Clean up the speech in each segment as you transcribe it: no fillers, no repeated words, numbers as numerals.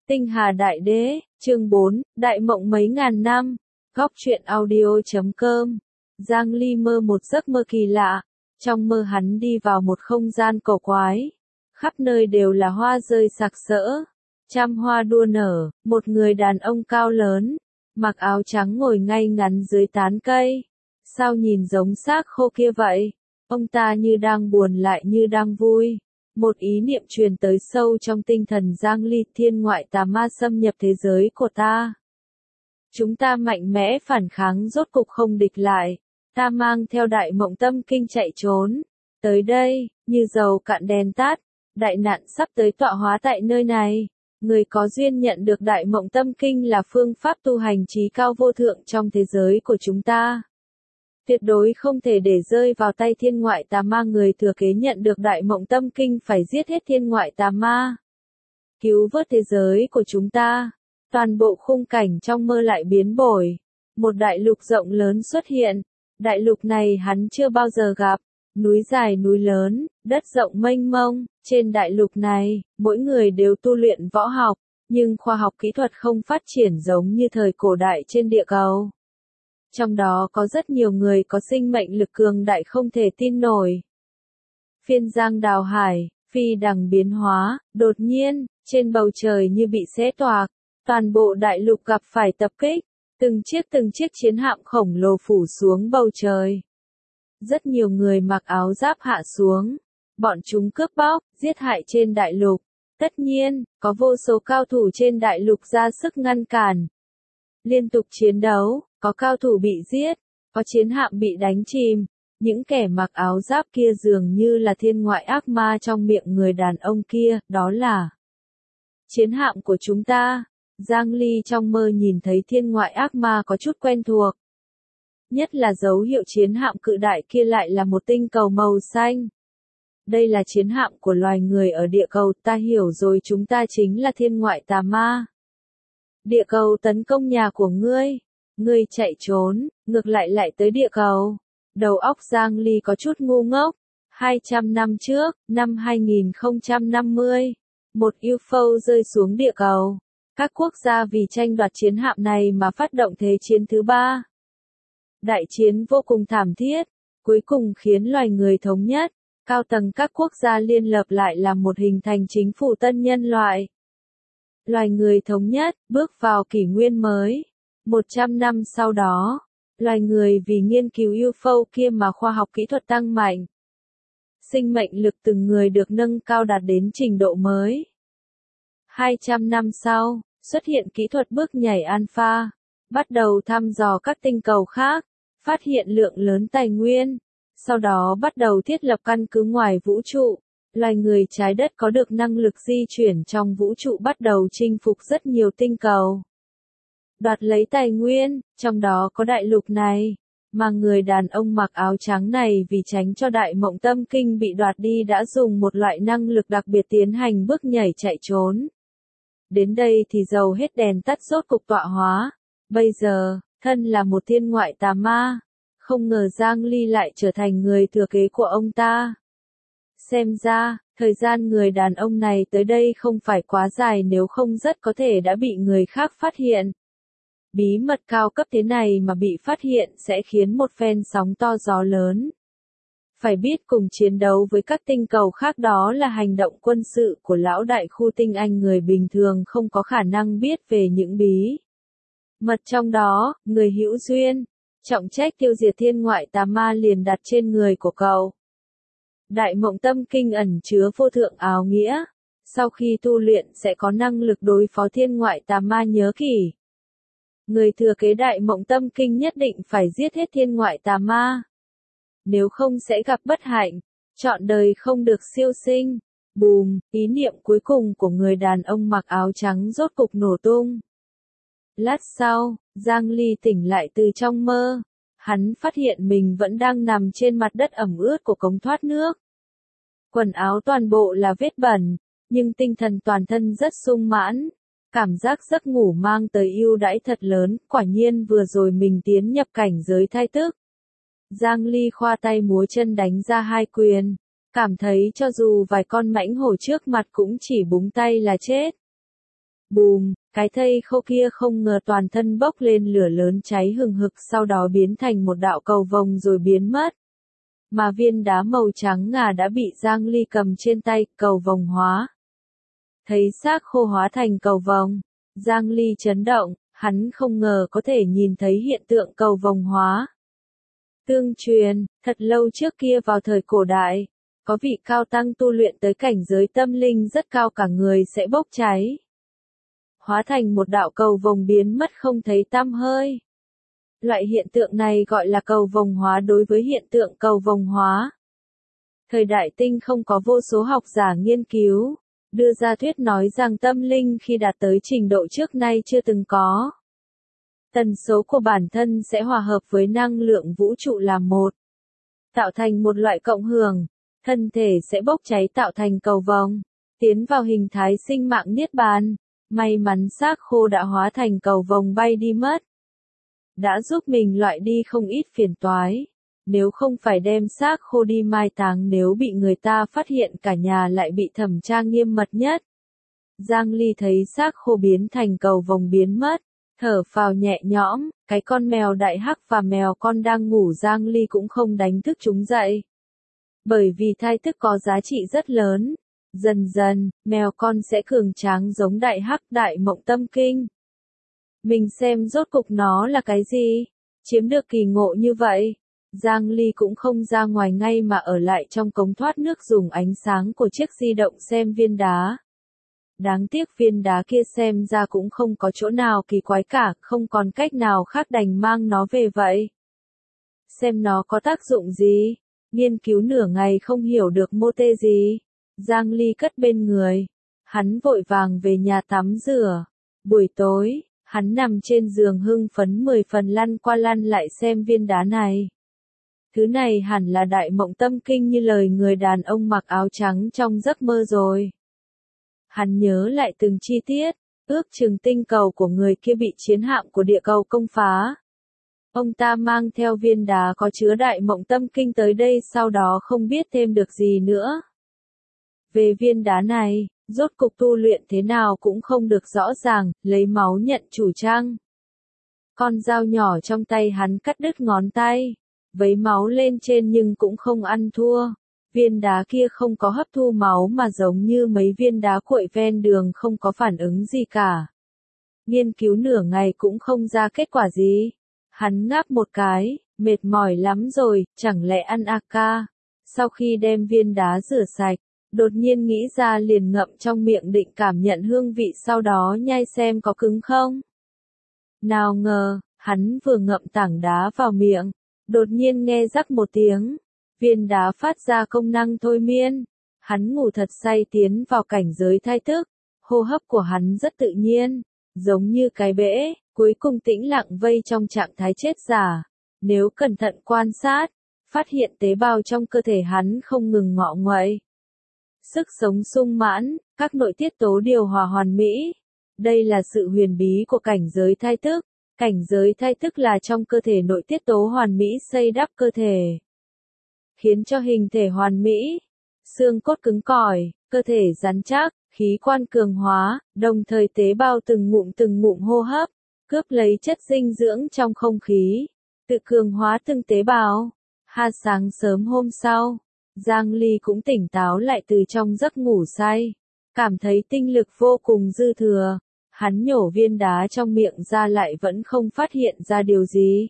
Tinh Hà Đại Đế, chương 4, Đại Mộng mấy ngàn năm, góc truyện audio.com. Giang Ly mơ một giấc mơ kỳ lạ, trong mơ hắn đi vào một không gian cổ quái, khắp nơi đều là hoa rơi sặc sỡ, trăm hoa đua nở, một người đàn ông cao lớn, mặc áo trắng ngồi ngay ngắn dưới tán cây, sao nhìn giống xác khô kia vậy, ông ta như đang buồn lại như đang vui. Một ý niệm truyền tới sâu trong tinh thần Giang Ly, thiên ngoại tà ma xâm nhập thế giới của ta. Chúng ta mạnh mẽ phản kháng rốt cục không địch lại, ta mang theo đại mộng tâm kinh chạy trốn. Tới đây, như dầu cạn đèn tắt, đại nạn sắp tới tọa hóa tại nơi này. Người có duyên nhận được đại mộng tâm kinh là phương pháp tu hành trí cao vô thượng trong thế giới của chúng ta. Tuyệt đối không thể để rơi vào tay thiên ngoại tà ma. Người thừa kế nhận được đại mộng tâm kinh phải giết hết thiên ngoại tà ma, cứu vớt thế giới của chúng ta. Toàn bộ khung cảnh trong mơ lại biến đổi. Một đại lục rộng lớn xuất hiện. Đại lục này hắn chưa bao giờ gặp. Núi dài núi lớn, đất rộng mênh mông. Trên đại lục này, mỗi người đều tu luyện võ học, nhưng khoa học kỹ thuật không phát triển giống như thời cổ đại trên địa cầu. Trong đó có rất nhiều người có sinh mệnh lực cường đại không thể tin nổi. Phiên giang đào hải, phi đằng biến hóa, đột nhiên, trên bầu trời như bị xé toạc, toàn bộ đại lục gặp phải tập kích, từng chiếc chiến hạm khổng lồ phủ xuống bầu trời. Rất nhiều người mặc áo giáp hạ xuống, bọn chúng cướp bóc, giết hại trên đại lục. Tất nhiên, có vô số cao thủ trên đại lục ra sức ngăn cản. Liên tục chiến đấu, có cao thủ bị giết, có chiến hạm bị đánh chìm. Những kẻ mặc áo giáp kia dường như là thiên ngoại ác ma trong miệng người đàn ông kia, đó là chiến hạm của chúng ta. Giang Ly trong mơ nhìn thấy thiên ngoại ác ma có chút quen thuộc. Nhất là dấu hiệu chiến hạm cự đại kia lại là một tinh cầu màu xanh. Đây là chiến hạm của loài người ở địa cầu, ta hiểu rồi, chúng ta chính là thiên ngoại tà ma. Địa cầu tấn công nhà của ngươi chạy trốn, ngược lại tới địa cầu. Đầu óc Giang Ly có chút ngu ngốc. 200 năm trước, năm 2050, một UFO rơi xuống địa cầu. Các quốc gia vì tranh đoạt chiến hạm này mà phát động thế chiến thứ 3. Đại chiến vô cùng thảm thiết, cuối cùng khiến loài người thống nhất. Cao tầng các quốc gia liên lập lại làm một hình thành chính phủ tân nhân loại. Loài người thống nhất, bước vào kỷ nguyên mới. 100 năm sau đó, loài người vì nghiên cứu UFO kia mà khoa học kỹ thuật tăng mạnh. Sinh mệnh lực từng người được nâng cao đạt đến trình độ mới. 200 năm sau, xuất hiện kỹ thuật bước nhảy alpha, bắt đầu thăm dò các tinh cầu khác, phát hiện lượng lớn tài nguyên. Sau đó bắt đầu thiết lập căn cứ ngoài vũ trụ. Loài người trái đất có được năng lực di chuyển trong vũ trụ, bắt đầu chinh phục rất nhiều tinh cầu, đoạt lấy tài nguyên, trong đó có đại lục này. Mà người đàn ông mặc áo trắng này vì tránh cho đại mộng tâm kinh bị đoạt đi đã dùng một loại năng lực đặc biệt tiến hành bước nhảy chạy trốn. Đến đây thì dầu hết đèn tắt, rốt cục tọa hóa. Bây giờ, thân là một thiên ngoại tà ma. Không ngờ Giang Ly lại trở thành người thừa kế của ông ta. Xem ra, thời gian người đàn ông này tới đây không phải quá dài, nếu không rất có thể đã bị người khác phát hiện. Bí mật cao cấp thế này mà bị phát hiện sẽ khiến một phen sóng to gió lớn. Phải biết cùng chiến đấu với các tinh cầu khác đó là hành động quân sự của lão đại khu tinh anh, người bình thường không có khả năng biết về những bí mật trong đó. Người hữu duyên, trọng trách tiêu diệt thiên ngoại tà ma liền đặt trên người của cậu. Đại mộng tâm kinh ẩn chứa vô thượng áo nghĩa, sau khi tu luyện sẽ có năng lực đối phó thiên ngoại tà ma. Nhớ kỹ, người thừa kế đại mộng tâm kinh nhất định phải giết hết thiên ngoại tà ma, nếu không sẽ gặp bất hạnh, trọn đời không được siêu sinh. Bùm, ý niệm cuối cùng của người đàn ông mặc áo trắng rốt cục nổ tung. Lát sau, Giang Ly tỉnh lại từ trong mơ. Hắn phát hiện mình vẫn đang nằm trên mặt đất ẩm ướt của cống thoát nước. Quần áo toàn bộ là vết bẩn, nhưng tinh thần toàn thân rất sung mãn. Cảm giác giấc ngủ mang tới ưu đãi thật lớn, quả nhiên vừa rồi mình tiến nhập cảnh giới thai tức. Giang Ly khoa tay múa chân đánh ra 2 quyền, cảm thấy cho dù vài con mãnh hổ trước mặt cũng chỉ búng tay là chết. Bùm, cái thây khô kia không ngờ toàn thân bốc lên lửa lớn cháy hừng hực sau đó biến thành một đạo cầu vồng rồi biến mất. Mà viên đá màu trắng ngà đã bị Giang Ly cầm trên tay, cầu vồng hóa. Thấy xác khô hóa thành cầu vồng, Giang Ly chấn động, hắn không ngờ có thể nhìn thấy hiện tượng cầu vồng hóa. Tương truyền, thật lâu trước kia vào thời cổ đại, có vị cao tăng tu luyện tới cảnh giới tâm linh rất cao cả người sẽ bốc cháy. Hóa thành một đạo cầu vồng biến mất không thấy tăm hơi. Loại hiện tượng này gọi là cầu vồng hóa đối với hiện tượng cầu vồng hóa. Thời đại Tinh không có vô số học giả nghiên cứu, đưa ra thuyết nói rằng tâm linh khi đạt tới trình độ trước nay chưa từng có. Tần số của bản thân sẽ hòa hợp với năng lượng vũ trụ làm một. Tạo thành một loại cộng hưởng, thân thể sẽ bốc cháy tạo thành cầu vồng, tiến vào hình thái sinh mạng niết bàn. May mắn xác khô đã hóa thành cầu vồng bay đi mất. Đã giúp mình loại đi không ít phiền toái. Nếu không phải đem xác khô đi mai táng nếu bị người ta phát hiện cả nhà lại bị thẩm tra nghiêm mật nhất. Giang Ly thấy xác khô biến thành cầu vồng biến mất, thở phào nhẹ nhõm, cái con mèo đại hắc và mèo con đang ngủ Giang Ly cũng không đánh thức chúng dậy. Bởi vì thai thức có giá trị rất lớn. Dần dần, mèo con sẽ cường tráng giống đại hắc đại mộng tâm kinh. Mình xem rốt cục nó là cái gì? Chiếm được kỳ ngộ như vậy. Giang Ly cũng không ra ngoài ngay mà ở lại trong cống thoát nước dùng ánh sáng của chiếc di động xem viên đá. Đáng tiếc viên đá kia xem ra cũng không có chỗ nào kỳ quái cả, không còn cách nào khác đành mang nó về vậy. Xem nó có tác dụng gì? Nghiên cứu nửa ngày không hiểu được mô tê gì. Giang Ly cất bên người. Hắn vội vàng về nhà tắm rửa. Buổi tối, hắn nằm trên giường hưng phấn 10 phần lăn qua lăn lại xem viên đá này. Thứ này hẳn là đại mộng tâm kinh như lời người đàn ông mặc áo trắng trong giấc mơ rồi. Hắn nhớ lại từng chi tiết, ước chừng tinh cầu của người kia bị chiến hạm của địa cầu công phá. Ông ta mang theo viên đá có chứa đại mộng tâm kinh tới đây sau đó không biết thêm được gì nữa. Về viên đá này, rốt cục tu luyện thế nào cũng không được rõ ràng, lấy máu nhận chủ trăng. Con dao nhỏ trong tay hắn cắt đứt ngón tay, vấy máu lên trên nhưng cũng không ăn thua. Viên đá kia không có hấp thu máu mà giống như mấy viên đá cuội ven đường không có phản ứng gì cả. Nghiên cứu nửa ngày cũng không ra kết quả gì. Hắn ngáp một cái, mệt mỏi lắm rồi, chẳng lẽ ăn AK. Sau khi đem viên đá rửa sạch, đột nhiên nghĩ ra liền ngậm trong miệng định cảm nhận hương vị sau đó nhai xem có cứng không. Nào ngờ, hắn vừa ngậm tảng đá vào miệng, đột nhiên nghe rắc một tiếng. Viên đá phát ra công năng thôi miên. Hắn ngủ thật say tiến vào cảnh giới thai thức. Hô hấp của hắn rất tự nhiên, giống như cái bể, cuối cùng tĩnh lặng vây trong trạng thái chết giả. Nếu cẩn thận quan sát, phát hiện tế bào trong cơ thể hắn không ngừng ngọ nguậy. Sức sống sung mãn, các nội tiết tố điều hòa hoàn mỹ. Đây là sự huyền bí của cảnh giới thai thức. Cảnh giới thai thức là trong cơ thể nội tiết tố hoàn mỹ xây đắp cơ thể, khiến cho hình thể hoàn mỹ, xương cốt cứng cỏi, cơ thể rắn chắc, khí quan cường hóa, đồng thời tế bào từng ngụm hô hấp, cướp lấy chất dinh dưỡng trong không khí, tự cường hóa từng tế bào. Sáng sớm hôm sau, Giang Ly cũng tỉnh táo lại từ trong giấc ngủ say, cảm thấy tinh lực vô cùng dư thừa. Hắn nhổ viên đá trong miệng ra lại vẫn không phát hiện ra điều gì.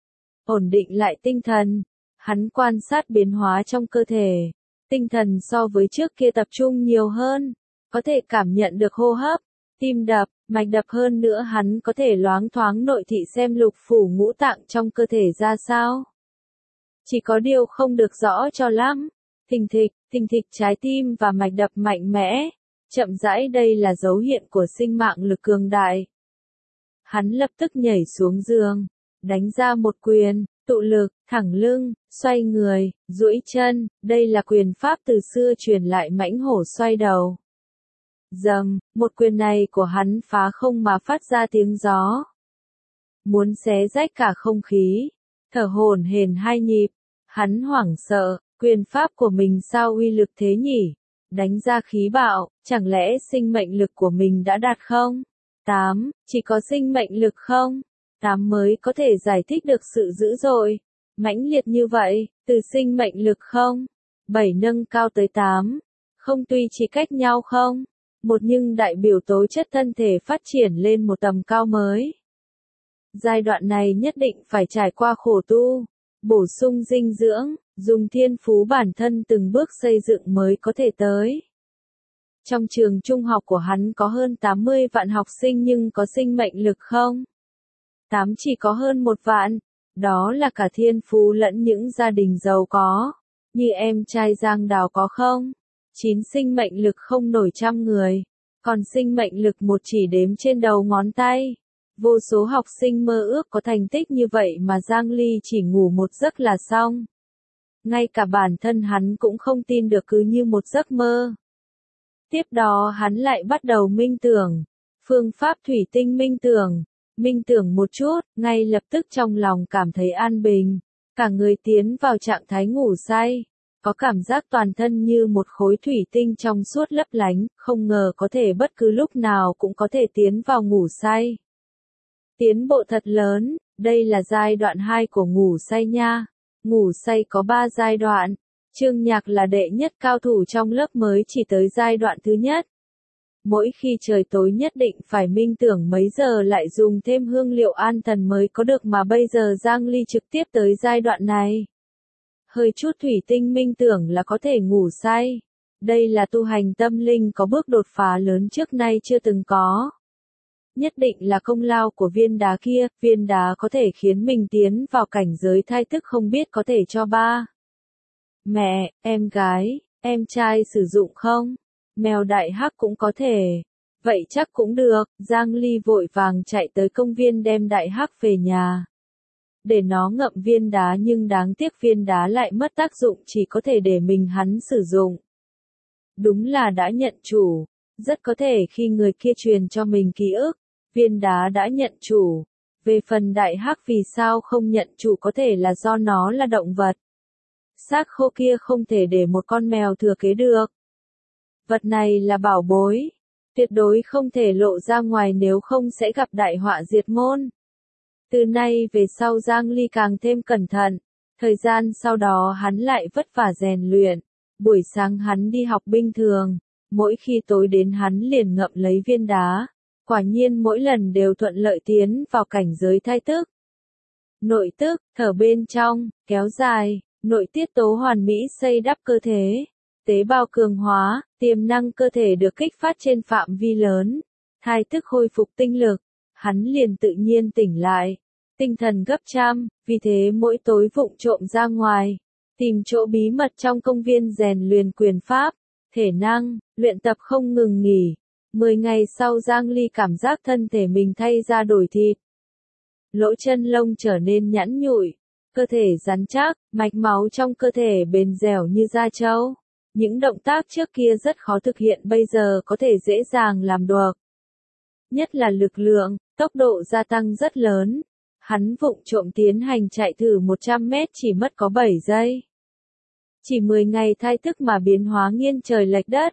Ổn định lại tinh thần, hắn quan sát biến hóa trong cơ thể. Tinh thần so với trước kia tập trung nhiều hơn, có thể cảm nhận được hô hấp, tim đập, mạch đập hơn nữa hắn có thể loáng thoáng nội thị xem lục phủ ngũ tạng trong cơ thể ra sao. Chỉ có điều không được rõ cho lắm, thình thịch trái tim và mạch đập mạnh mẽ. Chậm rãi đây là dấu hiện của sinh mạng lực cường đại. Hắn lập tức nhảy xuống giường, đánh ra một quyền, tụ lực, thẳng lưng, xoay người, duỗi chân, đây là quyền pháp từ xưa truyền lại mãnh hổ xoay đầu. Dầm, một quyền này của hắn phá không mà phát ra tiếng gió. Muốn xé rách cả không khí, thở hổn hển hai nhịp, hắn hoảng sợ, quyền pháp của mình sao uy lực thế nhỉ? Đánh ra khí bạo, chẳng lẽ sinh mệnh lực của mình đã đạt không? 8. Chỉ có sinh mệnh lực không? 8 mới có thể giải thích được sự dữ dội, mãnh liệt như vậy, từ sinh mệnh lực không? 7 nâng cao tới 8. Không tuy chỉ cách nhau không? Một nhưng đại biểu tố chất thân thể phát triển lên một tầm cao mới. Giai đoạn này nhất định phải trải qua khổ tu, bổ sung dinh dưỡng, dùng thiên phú bản thân từng bước xây dựng mới có thể tới. Trong trường trung học của hắn có hơn 80 vạn học sinh nhưng có sinh mệnh lực không? 8 chỉ có hơn 1 vạn. Đó là cả thiên phú lẫn những gia đình giàu có. Như em trai Giang Đào có không? 9 sinh mệnh lực không nổi trăm người. Còn sinh mệnh lực một chỉ đếm trên đầu ngón tay. Vô số học sinh mơ ước có thành tích như vậy mà Giang Ly chỉ ngủ một giấc là xong. Ngay cả bản thân hắn cũng không tin được cứ như một giấc mơ. Tiếp đó hắn lại bắt đầu minh tưởng. Phương pháp thủy tinh minh tưởng. Minh tưởng một chút, ngay lập tức trong lòng cảm thấy an bình. Cả người tiến vào trạng thái ngủ say. Có cảm giác toàn thân như một khối thủy tinh trong suốt lấp lánh, không ngờ có thể bất cứ lúc nào cũng có thể tiến vào ngủ say. Tiến bộ thật lớn, đây là giai đoạn 2 của ngủ say nha. Ngủ say có 3 giai đoạn. Trương Nhạc là đệ nhất cao thủ trong lớp mới chỉ tới giai đoạn thứ nhất. Mỗi khi trời tối nhất định phải minh tưởng mấy giờ lại dùng thêm hương liệu an thần mới có được mà bây giờ Giang Ly trực tiếp tới giai đoạn này. Hơi chút thủy tinh minh tưởng là có thể ngủ say. Đây là tu hành tâm linh có bước đột phá lớn trước nay chưa từng có. Nhất định là công lao của viên đá kia, viên đá có thể khiến mình tiến vào cảnh giới thai thức không biết có thể cho ba mẹ, em gái, em trai sử dụng không? Mèo đại hắc cũng có thể. Vậy chắc cũng được, Giang Ly vội vàng chạy tới công viên đem đại hắc về nhà. Để nó ngậm viên đá nhưng đáng tiếc viên đá lại mất tác dụng chỉ có thể để mình hắn sử dụng. Đúng là đã nhận chủ, rất có thể khi người kia truyền cho mình ký ức, viên đá đã nhận chủ. Về phần đại hắc vì sao không nhận chủ có thể là do nó là động vật. Xác khô kia không thể để một con mèo thừa kế được. Vật này là bảo bối, tuyệt đối không thể lộ ra ngoài nếu không sẽ gặp đại họa diệt môn. Từ nay về sau Giang Ly càng thêm cẩn thận, thời gian sau đó hắn lại vất vả rèn luyện, buổi sáng hắn đi học bình thường, mỗi khi tối đến hắn liền ngậm lấy viên đá, quả nhiên mỗi lần đều thuận lợi tiến vào cảnh giới thai tức. Nội tức, thở bên trong, kéo dài, nội tiết tố hoàn mỹ xây đắp cơ thể. Tế bào cường hóa, tiềm năng cơ thể được kích phát trên phạm vi lớn, thai tức khôi phục tinh lực, hắn liền tự nhiên tỉnh lại, tinh thần gấp trăm, vì thế mỗi tối vụng trộm ra ngoài, tìm chỗ bí mật trong công viên rèn luyện quyền pháp, thể năng, luyện tập không ngừng nghỉ. 10 ngày sau Giang Ly cảm giác thân thể mình thay da đổi thịt, lỗ chân lông trở nên nhẵn nhụi, cơ thể rắn chắc, mạch máu trong cơ thể bền dẻo như da trâu. Những động tác trước kia rất khó thực hiện bây giờ có thể dễ dàng làm được. Nhất là lực lượng, tốc độ gia tăng rất lớn. Hắn vụng trộm tiến hành chạy thử 100 mét chỉ mất có 7 giây. Chỉ 10 ngày thai tức mà biến hóa nghiêng trời lệch đất.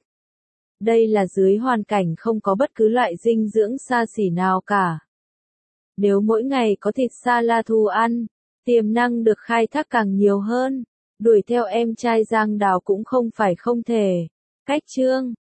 Đây là dưới hoàn cảnh không có bất cứ loại dinh dưỡng xa xỉ nào cả. Nếu mỗi ngày có thịt sa la thu ăn, tiềm năng được khai thác càng nhiều hơn. Đuổi theo em trai Giang Đào cũng không phải không thể. Cách chương